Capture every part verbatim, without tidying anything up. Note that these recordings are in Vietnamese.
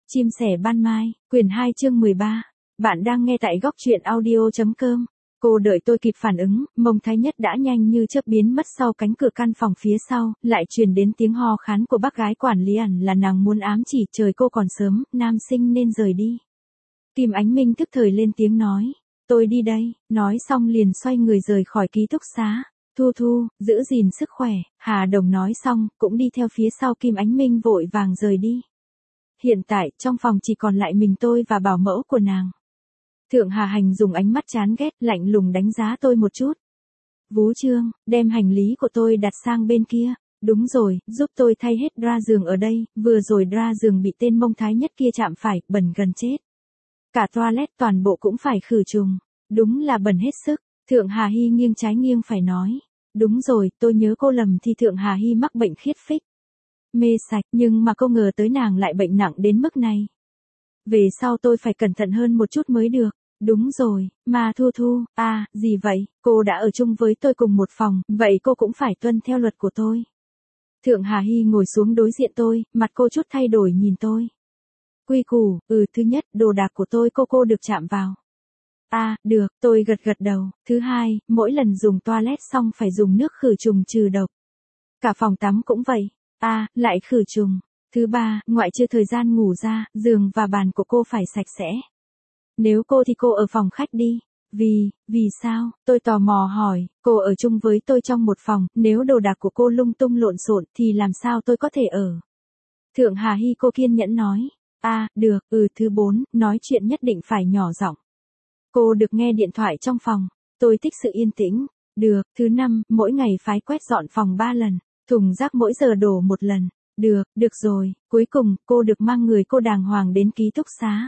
Chim sẻ ban mai, quyển hai chương mười ba. Bạn đang nghe tại góc truyện audio.com. Cô đợi tôi kịp phản ứng, Mông Thái Nhất đã nhanh như chớp biến mất sau cánh cửa căn phòng phía sau, lại truyền đến tiếng ho khán của bác gái quản lý, ẩn là nàng muốn ám chỉ trời cô còn sớm, nam sinh nên rời đi. Kim Ánh Minh thức thời lên tiếng nói, tôi đi đây, nói xong liền xoay người rời khỏi ký túc xá. Thu Thu, giữ gìn sức khỏe, Hà Đồng nói xong, cũng đi theo phía sau Kim Ánh Minh vội vàng rời đi. Hiện tại, trong phòng chỉ còn lại mình tôi và bảo mẫu của nàng. Thượng Hà Hành dùng ánh mắt chán ghét, lạnh lùng đánh giá tôi một chút. Vú Trương, đem hành lý của tôi đặt sang bên kia. Đúng rồi, giúp tôi thay hết dra giường ở đây, vừa rồi dra giường bị tên Mông Thái Nhất kia chạm phải, bẩn gần chết. Cả toilet toàn bộ cũng phải khử trùng. Đúng là bẩn hết sức. Thượng Hà Hy nghiêng trái nghiêng phải nói. Đúng rồi, tôi nhớ cô lầm thì Thượng Hà Hy mắc bệnh khiết phích. Mê sạch, nhưng mà cô ngờ tới nàng lại bệnh nặng đến mức này. Về sau tôi phải cẩn thận hơn một chút mới được. Đúng rồi, mà Thu Thu, à, gì vậy, cô đã ở chung với tôi cùng một phòng, vậy cô cũng phải tuân theo luật của tôi. Thượng Hà Hy ngồi xuống đối diện tôi, mặt cô chút thay đổi nhìn tôi. Quy củ, ừ, thứ nhất, đồ đạc của tôi cô cô được chạm vào. À, được, tôi gật gật đầu. Thứ hai, mỗi lần dùng toilet xong phải dùng nước khử trùng trừ độc. Cả phòng tắm cũng vậy. À, lại khử trùng. Thứ ba, ngoại trừ thời gian ngủ ra, giường và bàn của cô phải sạch sẽ. Nếu cô thì cô ở phòng khách đi. Vì, vì sao? Tôi tò mò hỏi, cô ở chung với tôi trong một phòng, nếu đồ đạc của cô lung tung lộn xộn thì làm sao tôi có thể ở? Thượng Hà Hy cô kiên nhẫn nói. À, được, ừ. Thứ bốn, nói chuyện nhất định phải nhỏ giọng. Cô được nghe điện thoại trong phòng. Tôi thích sự yên tĩnh. Được. Thứ năm, mỗi ngày phải quét dọn phòng ba lần. Thùng rác mỗi giờ đổ một lần. Được, được rồi. Cuối cùng, cô được mang người cô đàng hoàng đến ký túc xá.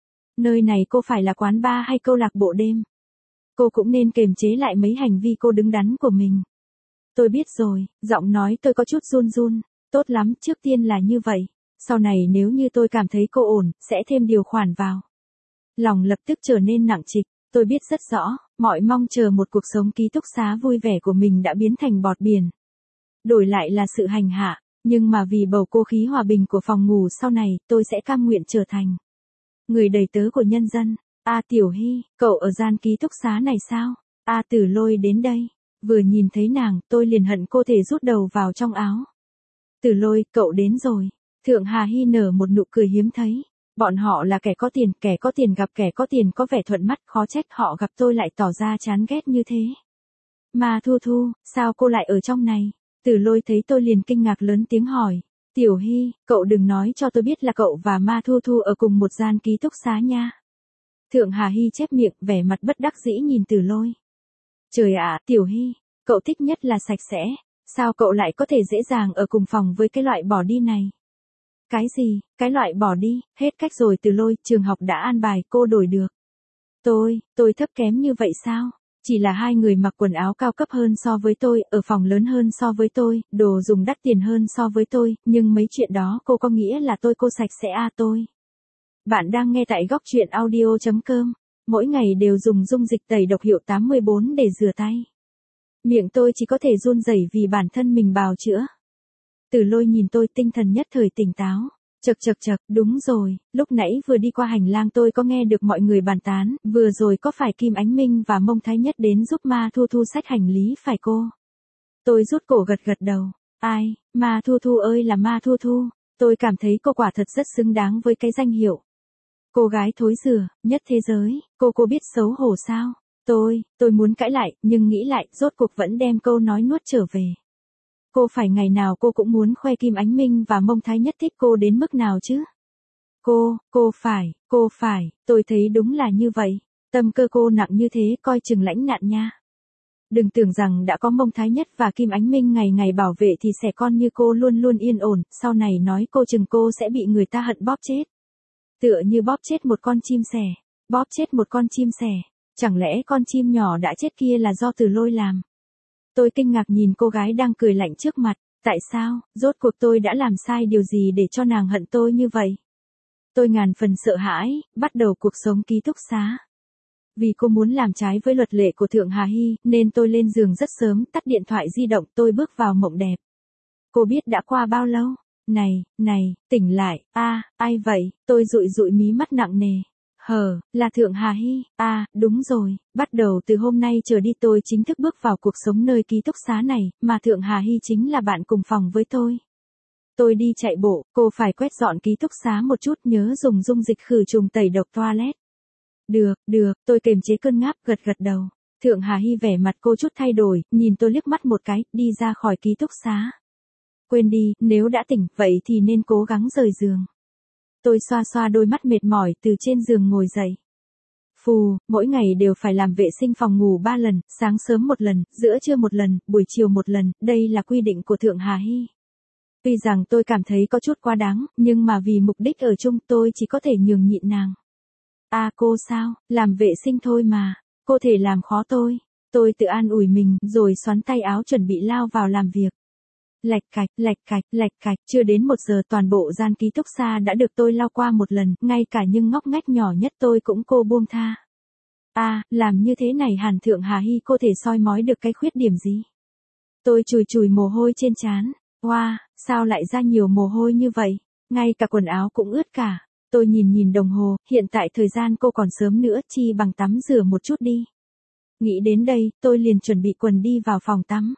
Nơi này cô phải là quán bar hay câu lạc bộ đêm? Cô cũng nên kiềm chế lại mấy hành vi cô đứng đắn của mình. Tôi biết rồi, giọng nói tôi có chút run run. Tốt lắm, trước tiên là như vậy. Sau này nếu như tôi cảm thấy cô ổn, sẽ thêm điều khoản vào. Lòng lập tức trở nên nặng trịch, tôi biết rất rõ, mọi mong chờ một cuộc sống ký túc xá vui vẻ của mình đã biến thành bọt biển. Đổi lại là sự hành hạ, nhưng mà vì bầu không khí hòa bình của phòng ngủ sau này, tôi sẽ cam nguyện trở thành người đầy tớ của nhân dân. A Tiểu Hy, cậu ở gian ký túc xá này sao? A Tử Lôi đến đây, vừa nhìn thấy nàng, tôi liền hận cô thể rút đầu vào trong áo. Tử Lôi, cậu đến rồi. Thượng Hà Hy nở một nụ cười hiếm thấy. Bọn họ là kẻ có tiền, kẻ có tiền gặp kẻ có tiền có vẻ thuận mắt, khó trách họ gặp tôi lại tỏ ra chán ghét như thế. Mà Thu Thu, sao cô lại ở trong này? Tử Lôi thấy tôi liền kinh ngạc lớn tiếng hỏi. Tiểu Hy, cậu đừng nói cho tôi biết là cậu và Ma Thu Thu ở cùng một gian ký túc xá nha. Thượng Hà Hy chép miệng, vẻ mặt bất đắc dĩ nhìn Tử Lôi. Trời ạ, Tiểu Hy, cậu thích nhất là sạch sẽ, sao cậu lại có thể dễ dàng ở cùng phòng với cái loại bỏ đi này? Cái gì, cái loại bỏ đi, hết cách rồi Tử Lôi, trường học đã an bài cô đổi được. Tôi, tôi thấp kém như vậy sao? Chỉ là hai người mặc quần áo cao cấp hơn so với tôi, ở phòng lớn hơn so với tôi, đồ dùng đắt tiền hơn so với tôi, nhưng mấy chuyện đó cô có nghĩa là tôi cô sạch sẽ à tôi. Bạn đang nghe tại góc truyện audio.com, mỗi ngày đều dùng dung dịch tẩy độc hiệu tám mươi bốn để rửa tay. Miệng tôi chỉ có thể run rẩy vì bản thân mình bào chữa. Tử Lôi nhìn tôi tinh thần nhất thời tỉnh táo. Chật chật chật, đúng rồi, lúc nãy vừa đi qua hành lang tôi có nghe được mọi người bàn tán, vừa rồi có phải Kim Ánh Minh và Mông Thái Nhất đến giúp Ma Thu Thu xách hành lý phải cô? Tôi rút cổ gật gật đầu. Ai, Ma Thu Thu ơi là Ma Thu Thu, tôi cảm thấy cô quả thật rất xứng đáng với cái danh hiệu. Cô gái thối rửa, nhất thế giới, cô cô biết xấu hổ sao? Tôi, tôi muốn cãi lại, nhưng nghĩ lại, rốt cuộc vẫn đem câu nói nuốt trở về. Cô phải ngày nào cô cũng muốn khoe Kim Ánh Minh và Mông Thái Nhất thích cô đến mức nào chứ? Cô, cô phải, cô phải, tôi thấy đúng là như vậy. Tâm cơ cô nặng như thế coi chừng lãnh nạn nha. Đừng tưởng rằng đã có Mông Thái Nhất và Kim Ánh Minh ngày ngày bảo vệ thì sẽ con như cô luôn luôn yên ổn, sau này nói cô chừng cô sẽ bị người ta hận bóp chết. Tựa như bóp chết một con chim sẻ, bóp chết một con chim sẻ, chẳng lẽ con chim nhỏ đã chết kia là do Tử Lôi làm? Tôi kinh ngạc nhìn cô gái đang cười lạnh trước mặt, tại sao, rốt cuộc tôi đã làm sai điều gì để cho nàng hận tôi như vậy? Tôi ngàn phần sợ hãi, bắt đầu cuộc sống ký túc xá. Vì cô muốn làm trái với luật lệ của Thượng Hà Hy, nên tôi lên giường rất sớm, tắt điện thoại di động, tôi bước vào mộng đẹp. Cô biết đã qua bao lâu? Này, này, tỉnh lại, a, ai vậy, tôi dụi dụi mí mắt nặng nề. Hờ, là Thượng Hà Hy, à, đúng rồi, bắt đầu từ hôm nay trở đi tôi chính thức bước vào cuộc sống nơi ký túc xá này, mà Thượng Hà Hy chính là bạn cùng phòng với tôi. Tôi đi chạy bộ, cô phải quét dọn ký túc xá một chút, nhớ dùng dung dịch khử trùng tẩy độc toilet. Được, được, tôi kiềm chế cơn ngáp, gật gật đầu. Thượng Hà Hy vẻ mặt cô chút thay đổi, nhìn tôi liếc mắt một cái, đi ra khỏi ký túc xá. Quên đi, nếu đã tỉnh, vậy thì nên cố gắng rời giường. Tôi xoa xoa đôi mắt mệt mỏi từ trên giường ngồi dậy. Phù, mỗi ngày đều phải làm vệ sinh phòng ngủ ba lần, sáng sớm một lần, giữa trưa một lần, buổi chiều một lần, đây là quy định của Thượng Hà Hy. Tuy rằng tôi cảm thấy có chút quá đáng, nhưng mà vì mục đích ở chung tôi chỉ có thể nhường nhịn nàng. À cô sao, làm vệ sinh thôi mà, cô thể làm khó tôi. Tôi tự an ủi mình rồi xoắn tay áo chuẩn bị lao vào làm việc. Lạch cạch, lạch cạch, lạch cạch, chưa đến một giờ toàn bộ gian ký túc xá đã được tôi lau qua một lần, ngay cả những ngóc ngách nhỏ nhất tôi cũng cô buông tha. À, làm như thế này hẳn Thượng Hà Hy cô thể soi mói được cái khuyết điểm gì? Tôi chùi chùi mồ hôi trên trán. Wow, sao lại ra nhiều mồ hôi như vậy? Ngay cả quần áo cũng ướt cả. Tôi nhìn nhìn đồng hồ, hiện tại thời gian cô còn sớm nữa, chi bằng tắm rửa một chút đi. Nghĩ đến đây, tôi liền chuẩn bị quần đi vào phòng tắm.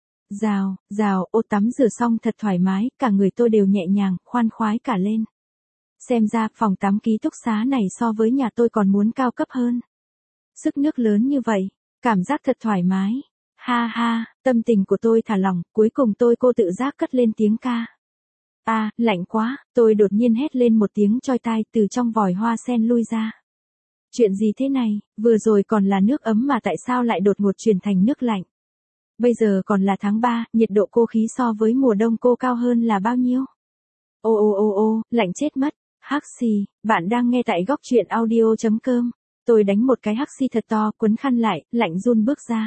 Rào, rào, ô tắm rửa xong thật thoải mái, cả người tôi đều nhẹ nhàng, khoan khoái cả lên. Xem ra, phòng tắm ký túc xá này so với nhà tôi còn muốn cao cấp hơn. Sức nước lớn như vậy, cảm giác thật thoải mái. Ha ha, tâm tình của tôi thả lỏng, cuối cùng tôi cô tự giác cất lên tiếng ca. À, lạnh quá, tôi đột nhiên hét lên một tiếng choi tai từ trong vòi hoa sen lui ra. Chuyện gì thế này, vừa rồi còn là nước ấm mà tại sao lại đột ngột chuyển thành nước lạnh? Bây giờ còn là tháng ba, nhiệt độ cô khí so với mùa đông cô cao hơn là bao nhiêu? Ô ô ô ô, lạnh chết mất. Hắc xì, bạn đang nghe tại góc truyện audio chấm com. Tôi đánh một cái hắc xì thật to, quấn khăn lại, lạnh run bước ra.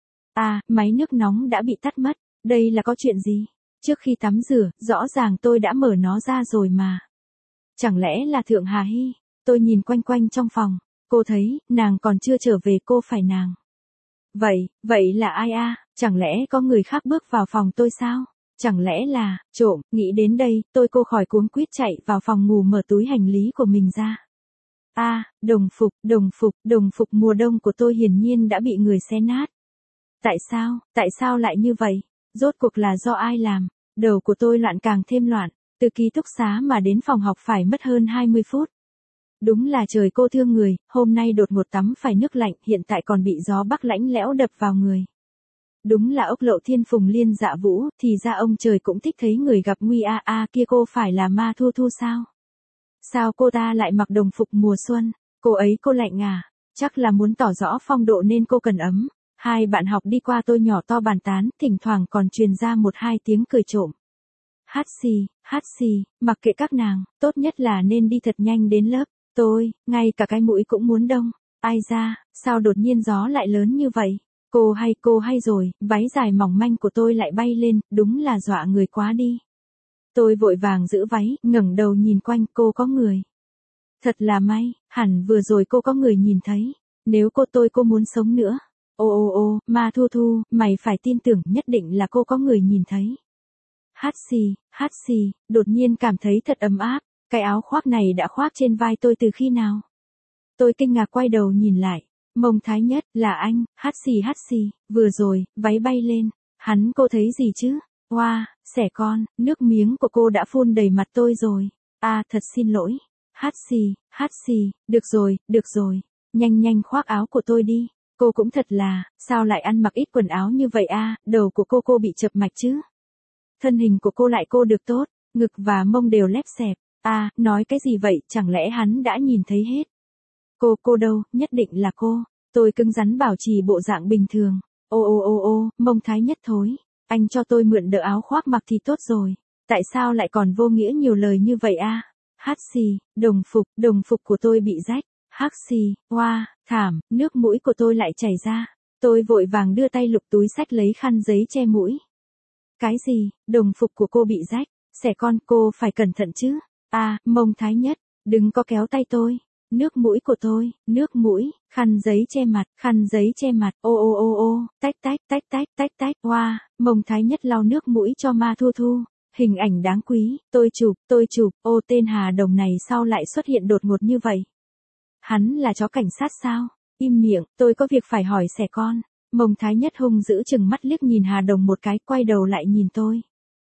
À, máy nước nóng đã bị tắt mất. Đây là có chuyện gì? Trước khi tắm rửa, rõ ràng tôi đã mở nó ra rồi mà. Chẳng lẽ là Thượng Hà Hy? Tôi nhìn quanh quanh trong phòng. Cô thấy, nàng còn chưa trở về, cô phải nàng. Vậy, vậy là ai a? À? Chẳng lẽ có người khác bước vào phòng tôi sao? Chẳng lẽ là, trộm, nghĩ đến đây, tôi cô khỏi cuống quýt chạy vào phòng ngủ mở túi hành lý của mình ra. A, à, đồng phục, đồng phục, đồng phục mùa đông của tôi hiển nhiên đã bị người xé nát. Tại sao, tại sao lại như vậy? Rốt cuộc là do ai làm? Đầu của tôi loạn càng thêm loạn, từ ký túc xá mà đến phòng học phải mất hơn hai mươi phút. Đúng là trời cô thương người, hôm nay đột ngột tắm phải nước lạnh, hiện tại còn bị gió bắc lạnh lẽo đập vào người. Đúng là ốc lộ thiên phùng liên dạ vũ, thì ra ông trời cũng thích thấy người gặp nguy a a kia cô phải là ma thu thu sao? Sao cô ta lại mặc đồng phục mùa xuân? Cô ấy cô lạnh à? Chắc là muốn tỏ rõ phong độ nên cô cần ấm. Hai bạn học đi qua tôi nhỏ to bàn tán, thỉnh thoảng còn truyền ra một hai tiếng cười trộm. Hát xì, hát xì, mặc kệ các nàng, tốt nhất là nên đi thật nhanh đến lớp. Tôi, ngay cả cái mũi cũng muốn đông. Ai ra, sao đột nhiên gió lại lớn như vậy? Cô hay cô hay rồi, váy dài mỏng manh của tôi lại bay lên, đúng là dọa người quá đi. Tôi vội vàng giữ váy, ngẩng đầu nhìn quanh, cô có người. Thật là may, hẳn vừa rồi cô có người nhìn thấy. Nếu cô tôi cô muốn sống nữa. Ô ô ô, Ma Thu Thu, mày phải tin tưởng nhất định là cô có người nhìn thấy. Hát xì, hát xì, đột nhiên cảm thấy thật ấm áp. Cái áo khoác này đã khoác trên vai tôi từ khi nào? Tôi kinh ngạc quay đầu nhìn lại. Mông Thái Nhất, là anh, hát xì hát xì, vừa rồi, váy bay lên. Hắn cô thấy gì chứ? Wow, xẻ con, nước miếng của cô đã phun đầy mặt tôi rồi. À, thật xin lỗi. Hát xì, hát xì, được rồi, được rồi. Nhanh nhanh khoác áo của tôi đi. Cô cũng thật là, sao lại ăn mặc ít quần áo như vậy a? À, đầu của cô cô bị chập mạch chứ? Thân hình của cô lại cô được tốt, ngực và mông đều lép xẹp. À, nói cái gì vậy, chẳng lẽ hắn đã nhìn thấy hết? Cô, cô đâu, nhất định là cô. Tôi cứng rắn bảo trì bộ dạng bình thường. Ô ô ô ô, Mông Thái Nhất thối. Anh cho tôi mượn đỡ áo khoác mặc thì tốt rồi. Tại sao lại còn vô nghĩa nhiều lời như vậy a? À? Hát xì, đồng phục, đồng phục của tôi bị rách. Hắc xì, hoa, wow, thảm, nước mũi của tôi lại chảy ra. Tôi vội vàng đưa tay lục túi xách lấy khăn giấy che mũi. Cái gì, đồng phục của cô bị rách? Xẻ con, cô phải cẩn thận chứ. À, Mông Thái Nhất, đừng có kéo tay tôi. Nước mũi của tôi, nước mũi, khăn giấy che mặt, khăn giấy che mặt, ô ô ô ô, tách tách tách tách tách tách, hoa, wow, Mông Thái Nhất lau nước mũi cho Ma Thu Thu. Hình ảnh đáng quý, tôi chụp, tôi chụp, ô tên Hà Đồng này sao lại xuất hiện đột ngột như vậy? Hắn là chó cảnh sát sao? Im miệng, tôi có việc phải hỏi xẻ con. Mông Thái Nhất hung dữ chừng mắt liếc nhìn Hà Đồng một cái, quay đầu lại nhìn tôi.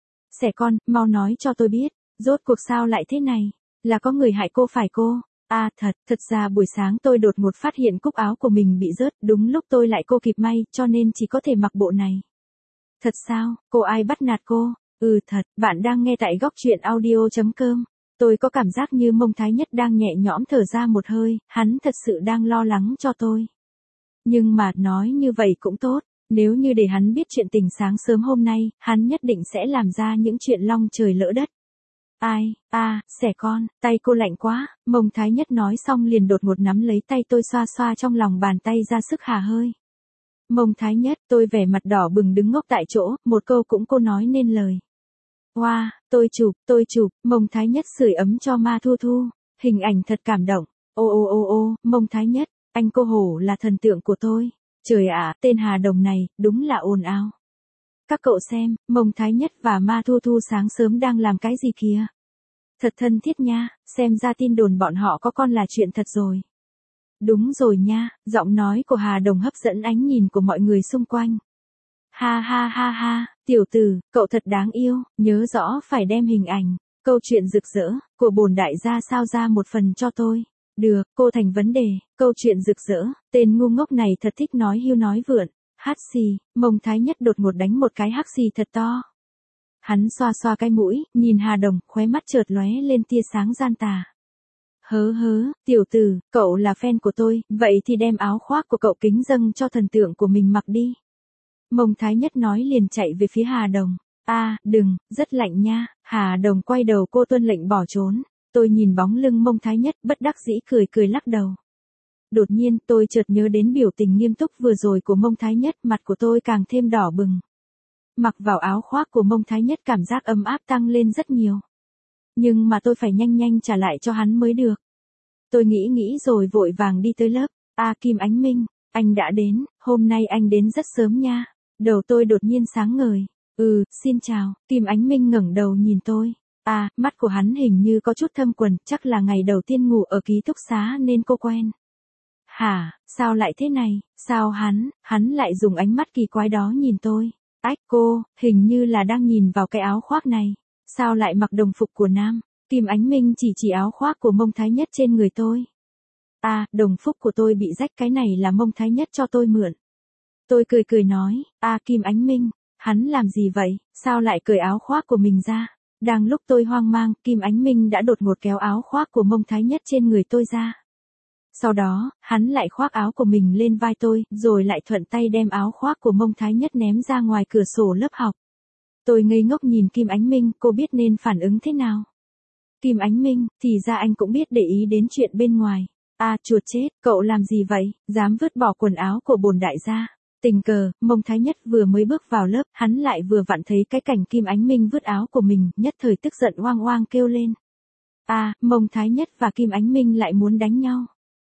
Xẻ con, mau nói cho tôi biết, rốt cuộc sao lại thế này? Là có người hại cô phải cô? À thật, thật ra buổi sáng tôi đột ngột phát hiện cúc áo của mình bị rớt, đúng lúc tôi lại cô kịp may, cho nên chỉ có thể mặc bộ này. Thật sao, cô ai bắt nạt cô? Ừ thật, bạn đang nghe tại góc truyện audio.com. Tôi có cảm giác như Mông Thái Nhất đang nhẹ nhõm thở ra một hơi, hắn thật sự đang lo lắng cho tôi. Nhưng mà, nói như vậy cũng tốt, nếu như để hắn biết chuyện tình sáng sớm hôm nay, hắn nhất định sẽ làm ra những chuyện long trời lỡ đất. Ai, a, à, xẻ con, tay cô lạnh quá, Mông Thái Nhất nói xong liền đột ngột nắm lấy tay tôi xoa xoa trong lòng bàn tay ra sức hà hơi. Mông Thái Nhất, tôi vẻ mặt đỏ bừng đứng ngốc tại chỗ, một câu cũng cô nói nên lời. Wow, tôi chụp, tôi chụp, Mông Thái Nhất sưởi ấm cho Ma Thu Thu, hình ảnh thật cảm động. Ô ô ô ô, Mông Thái Nhất, anh cô hổ là thần tượng của tôi. Trời ạ, tên Hà Đồng này, đúng là ồn ào. Các cậu xem, Mông Thái Nhất và Ma Thu Thu sáng sớm đang làm cái gì kìa? Thật thân thiết nha, xem ra tin đồn bọn họ có con là chuyện thật rồi. Đúng rồi nha, giọng nói của Hà Đồng hấp dẫn ánh nhìn của mọi người xung quanh. Ha ha ha ha, tiểu tử, cậu thật đáng yêu, nhớ rõ phải đem hình ảnh, câu chuyện rực rỡ, của bổn đại gia sao ra một phần cho tôi. Được, cô thành vấn đề, câu chuyện rực rỡ, tên ngu ngốc này thật thích nói hưu nói vượn. Hát xì, Mông Thái Nhất đột ngột đánh một cái hắc xì thật to. Hắn xoa xoa cái mũi, nhìn Hà Đồng, khóe mắt chợt lóe lên tia sáng gian tà. Hớ hớ, tiểu tử, cậu là fan của tôi, vậy thì đem áo khoác của cậu kính dâng cho thần tượng của mình mặc đi. Mông Thái Nhất nói liền chạy về phía Hà Đồng. A, à, đừng, rất lạnh nha. Hà Đồng quay đầu cô tuân lệnh bỏ trốn. Tôi nhìn bóng lưng Mông Thái Nhất bất đắc dĩ cười cười lắc đầu. Đột nhiên tôi chợt nhớ đến biểu tình nghiêm túc vừa rồi của Mông Thái Nhất, mặt của tôi càng thêm đỏ bừng. Mặc vào áo khoác của Mông Thái Nhất cảm giác ấm áp tăng lên rất nhiều. Nhưng mà tôi phải nhanh nhanh trả lại cho hắn mới được. Tôi nghĩ nghĩ rồi vội vàng đi tới lớp. A à, Kim Ánh Minh, anh đã đến, hôm nay anh đến rất sớm nha. Đầu tôi đột nhiên sáng ngời. Ừ, xin chào, Kim Ánh Minh ngẩng đầu nhìn tôi. À, mắt của hắn hình như có chút thâm quầng, chắc là ngày đầu tiên ngủ ở ký túc xá nên cô quen. Hả, sao lại thế này, sao hắn, hắn lại dùng ánh mắt kỳ quái đó nhìn tôi. Ách cô, hình như là đang nhìn vào cái áo khoác này. Sao lại mặc đồng phục của nam? Kim Ánh Minh chỉ chỉ áo khoác của Mông Thái Nhất trên người tôi. À, đồng phục của tôi bị rách, cái này là Mông Thái Nhất cho tôi mượn. Tôi cười cười nói, à Kim Ánh Minh, hắn làm gì vậy, sao lại cởi áo khoác của mình ra? Đang lúc tôi hoang mang, Kim Ánh Minh đã đột ngột kéo áo khoác của Mông Thái Nhất trên người tôi ra. Sau đó, hắn lại khoác áo của mình lên vai tôi, rồi lại thuận tay đem áo khoác của Mông Thái Nhất ném ra ngoài cửa sổ lớp học. Tôi ngây ngốc nhìn Kim Ánh Minh, cô biết nên phản ứng thế nào? Kim Ánh Minh, thì ra anh cũng biết để ý đến chuyện bên ngoài. À, chuột chết, cậu làm gì vậy, dám vứt bỏ quần áo của bổn đại gia. Tình cờ, Mông Thái Nhất vừa mới bước vào lớp, hắn lại vừa vặn thấy cái cảnh Kim Ánh Minh vứt áo của mình, nhất thời tức giận oang oang kêu lên. À, Mông Thái Nhất và Kim Ánh Minh lại muốn đánh nhau.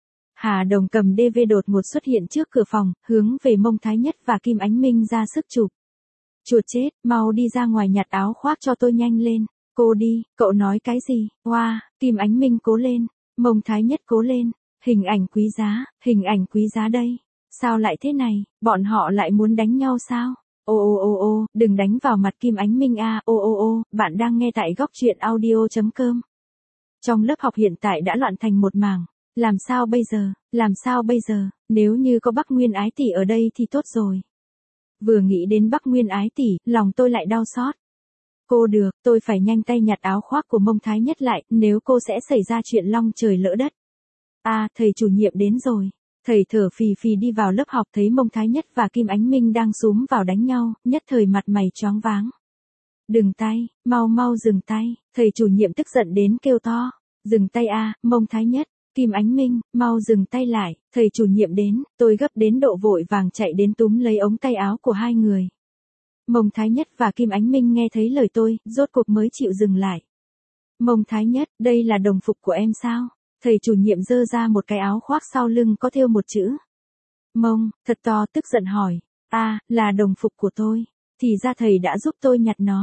Hà Đồng cầm đê vê đột ngột xuất hiện trước cửa phòng, hướng về Mông Thái Nhất và Kim Ánh Minh ra sức chụp. Chuột chết, mau đi ra ngoài nhặt áo khoác cho tôi nhanh lên. Cô đi, cậu nói cái gì? Wow, Kim Ánh Minh cố lên, Mông Thái Nhất cố lên, hình ảnh quý giá, hình ảnh quý giá đây. Sao lại thế này, bọn họ lại muốn đánh nhau sao? Ô ô ô ô, đừng đánh vào mặt Kim Ánh Minh a, à. Ô ô ô, bạn đang nghe tại góc truyện audio.com. Trong lớp học hiện tại đã loạn thành một mảng. Làm sao bây giờ, làm sao bây giờ, nếu như có Bắc Nguyên Ái tỷ ở đây thì tốt rồi. Vừa nghĩ đến Bắc Nguyên Ái tỷ, lòng tôi lại đau xót. Cô được, tôi phải nhanh tay nhặt áo khoác của Mông Thái Nhất lại, nếu cô sẽ xảy ra chuyện long trời lỡ đất. À, thầy chủ nhiệm đến rồi. Thầy thở phì phì đi vào lớp học thấy Mông Thái Nhất và Kim Ánh Minh đang xúm vào đánh nhau, nhất thời mặt mày choáng váng. Đừng tay, mau mau dừng tay, thầy chủ nhiệm tức giận đến kêu to. Dừng tay a, Mông Thái Nhất, Kim Ánh Minh, mau dừng tay lại, thầy chủ nhiệm đến, tôi gấp đến độ vội vàng chạy đến túm lấy ống tay áo của hai người. Mông Thái Nhất và Kim Ánh Minh nghe thấy lời tôi, rốt cuộc mới chịu dừng lại. Mông Thái Nhất, đây là đồng phục của em sao? Thầy chủ nhiệm giơ ra một cái áo khoác sau lưng có thêu một chữ. Mông, thật to tức giận hỏi. À, là đồng phục của tôi. Thì ra thầy đã giúp tôi nhặt nó.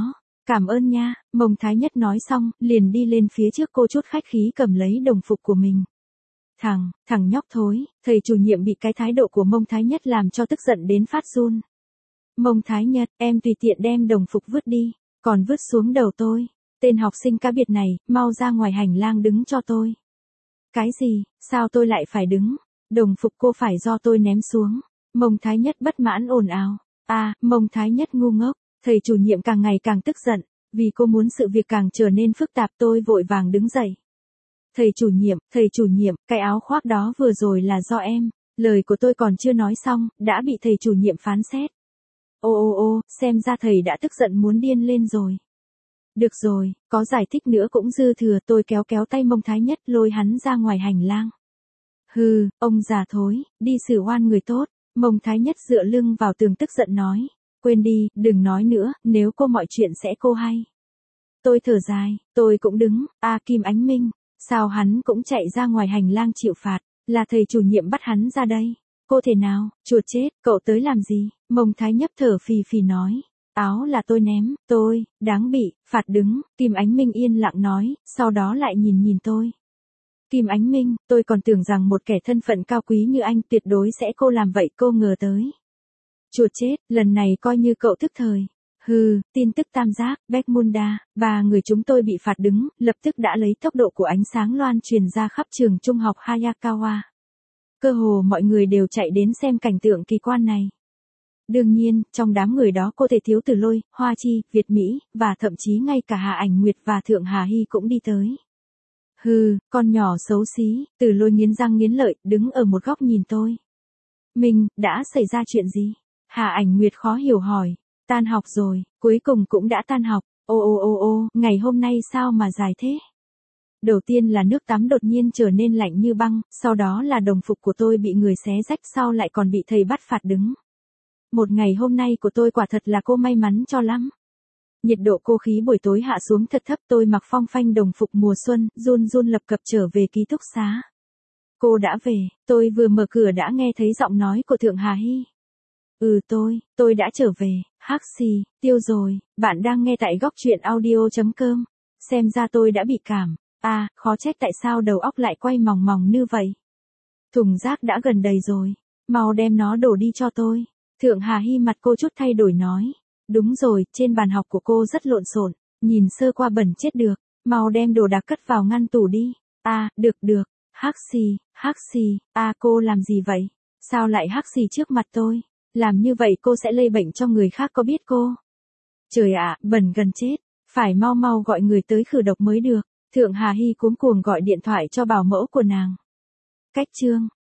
Cảm ơn nha, Mông Thái Nhất nói xong, liền đi lên phía trước cô chút khách khí cầm lấy đồng phục của mình. Thằng, thằng nhóc thối, thầy chủ nhiệm bị cái thái độ của Mông Thái Nhất làm cho tức giận đến phát run. Mông Thái Nhất, em tùy tiện đem đồng phục vứt đi, còn vứt xuống đầu tôi. Tên học sinh cá biệt này, mau ra ngoài hành lang đứng cho tôi. Cái gì, sao tôi lại phải đứng? Đồng phục cô phải do tôi ném xuống. Mông Thái Nhất bất mãn ồn ào. À, Mông Thái Nhất ngu ngốc, thầy chủ nhiệm càng ngày càng tức giận, vì cô muốn sự việc càng trở nên phức tạp tôi vội vàng đứng dậy. Thầy chủ nhiệm, thầy chủ nhiệm, cái áo khoác đó vừa rồi là do em, lời của tôi còn chưa nói xong, đã bị thầy chủ nhiệm phán xét. Ô ô ô, xem ra thầy đã tức giận muốn điên lên rồi. Được rồi, có giải thích nữa cũng dư thừa, tôi kéo kéo tay Mông Thái Nhất lôi hắn ra ngoài hành lang. Hừ, ông già thối, đi xử oan người tốt. Mông Thái Nhất dựa lưng vào tường tức giận nói. Quên đi, đừng nói nữa, nếu cô mọi chuyện sẽ cô hay. Tôi thở dài, tôi cũng đứng, a Kim Ánh Minh, sao hắn cũng chạy ra ngoài hành lang chịu phạt, là thầy chủ nhiệm bắt hắn ra đây. Cô thể nào, chuột chết, cậu tới làm gì? Mông Thái Nhất thở phì phì nói. Áo là tôi ném, tôi, đáng bị, phạt đứng, Kim Ánh Minh yên lặng nói, sau đó lại nhìn nhìn tôi. Kim Ánh Minh, tôi còn tưởng rằng một kẻ thân phận cao quý như anh tuyệt đối sẽ cô làm vậy, cô ngờ tới. Chuột chết, lần này coi như cậu thức thời. Hừ, tin tức tam giác, Beckmunda, ba người chúng tôi bị phạt đứng, lập tức đã lấy tốc độ của ánh sáng loan truyền ra khắp trường trung học Hayakawa. Cơ hồ mọi người đều chạy đến xem cảnh tượng kỳ quan này. Đương nhiên, trong đám người đó cô thể thiếu Từ Lôi, Hoa Chi, Việt Mỹ, và thậm chí ngay cả Hà Ảnh Nguyệt và Thượng Hà Hy cũng đi tới. Hừ, con nhỏ xấu xí, Từ Lôi nghiến răng nghiến lợi, đứng ở một góc nhìn tôi. Mình, đã xảy ra chuyện gì? Hà Ảnh Nguyệt khó hiểu hỏi. Tan học rồi, cuối cùng cũng đã tan học. Ô ô ô ô, ngày hôm nay sao mà dài thế? Đầu tiên là nước tắm đột nhiên trở nên lạnh như băng, sau đó là đồng phục của tôi bị người xé rách, sau lại còn bị thầy bắt phạt đứng. Một ngày hôm nay của tôi quả thật là cô may mắn cho lắm. Nhiệt độ cô khí buổi tối hạ xuống thật thấp, tôi mặc phong phanh đồng phục mùa xuân, run run lập cập trở về ký túc xá. Cô đã về, tôi vừa mở cửa đã nghe thấy giọng nói của Thượng Hà Hy. Ừ tôi, tôi đã trở về, hắc xì, tiêu rồi, bạn đang nghe tại góc truyện audio.com. Xem ra tôi đã bị cảm, à, khó trách tại sao đầu óc lại quay mòng mòng như vậy. Thùng rác đã gần đầy rồi, mau đem nó đổ đi cho tôi. Thượng Hà Hy mặt cô chút thay đổi nói. Đúng rồi, trên bàn học của cô rất lộn xộn, nhìn sơ qua bẩn chết được, mau đem đồ đạc cất vào ngăn tủ đi. À, được được, hắc xì, hắc xì, à cô làm gì vậy? Sao lại hắc xì trước mặt tôi? Làm như vậy cô sẽ lây bệnh cho người khác có biết cô? Trời ạ, bẩn gần chết, phải mau mau gọi người tới khử độc mới được. Thượng Hà Hy cuống cuồng gọi điện thoại cho bảo mẫu của nàng. Cách chương